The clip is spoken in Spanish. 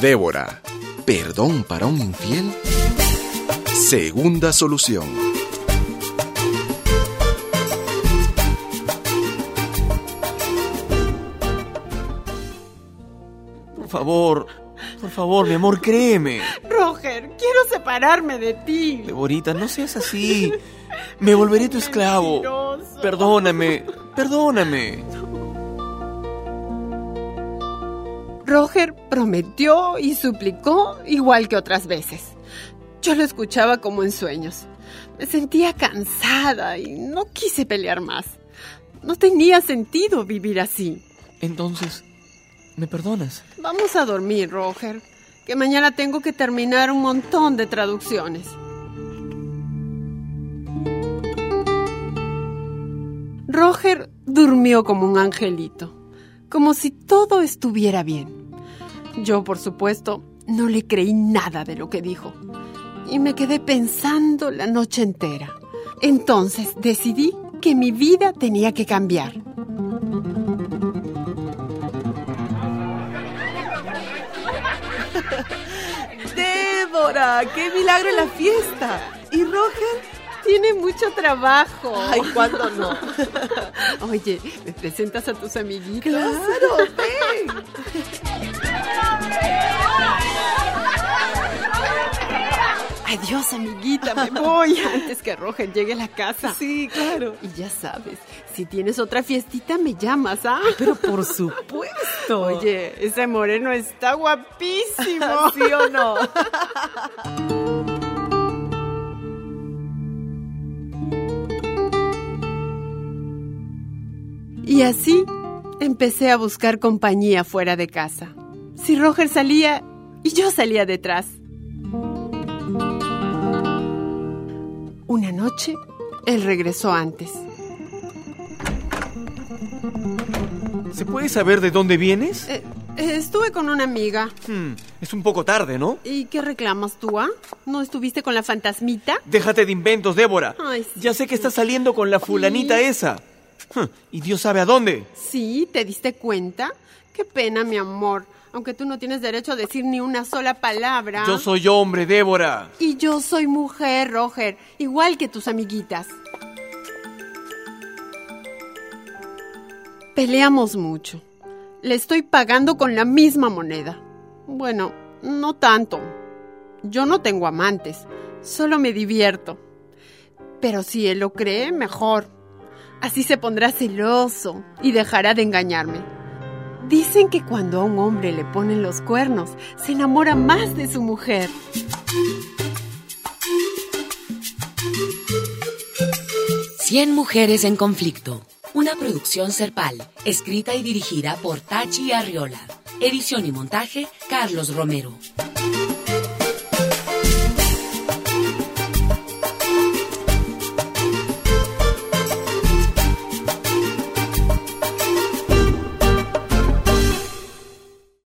Débora, ¿perdón para un infiel? Segunda solución. Por favor, mi amor, créeme. Roger, quiero separarme de ti. Deborita, no seas así. Me volveré tu esclavo. Mentiroso. Perdóname. Roger prometió y suplicó igual que otras veces. Yo lo escuchaba como en sueños. Me sentía cansada y no quise pelear más. No tenía sentido vivir así. Entonces, ¿me perdonas? Vamos a dormir, Roger, que mañana tengo que terminar un montón de traducciones. Roger durmió como un angelito, como si todo estuviera bien. Yo, por supuesto, no le creí nada de lo que dijo y me quedé pensando la noche entera. Entonces decidí que mi vida tenía que cambiar. ¡Débora! ¡Qué milagro en la fiesta! ¿Y Roger? Tiene mucho trabajo. Ay, ¿cuándo no? Oye, ¿me presentas a tus amiguitos? ¡Claro! ¡Ven! Adiós, amiguita, me voy antes que Roger llegue a la casa. Sí, claro. Y ya sabes, si tienes otra fiestita me llamas, ¿ah? Pero por supuesto. Oye, ese moreno está guapísimo. ¿Sí o no? Y así empecé a buscar compañía fuera de casa. Si Roger salía y yo salía detrás. Una noche, él regresó antes. ¿Se puede saber de dónde vienes? Estuve con una amiga. Es un poco tarde, ¿no? ¿Y qué reclamas tú, ah? ¿No estuviste con la fantasmita? Déjate de inventos, Débora. Ay, sí. Ya sé que estás saliendo con la fulanita esa. Y Dios sabe a dónde. Sí, ¿te diste cuenta? Qué pena, mi amor. Aunque tú no tienes derecho a decir ni una sola palabra. Yo soy hombre, Débora. Y yo soy mujer, Roger. Igual que tus amiguitas. Peleamos mucho. Le estoy pagando con la misma moneda. Bueno, no tanto. Yo no tengo amantes. Solo me divierto. Pero si él lo cree, mejor. Así se pondrá celoso y dejará de engañarme. Dicen que cuando a un hombre le ponen los cuernos, se enamora más de su mujer. 100 mujeres en conflicto. Una producción Serpal, escrita y dirigida por Tachi Arriola. Edición y montaje, Carlos Romero.